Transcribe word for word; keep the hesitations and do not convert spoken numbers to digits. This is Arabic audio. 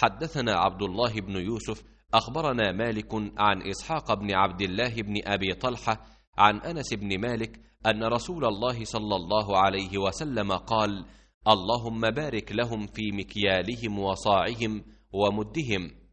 حدثنا عبد الله بن يوسف أخبرنا مالك عن إسحاق بن عبد الله بن أبي طلحة عن أنس بن مالك أن رسول الله صلى الله عليه وسلم قال: اللهم بارك لهم في مكيالهم وصاعهم ومدهم.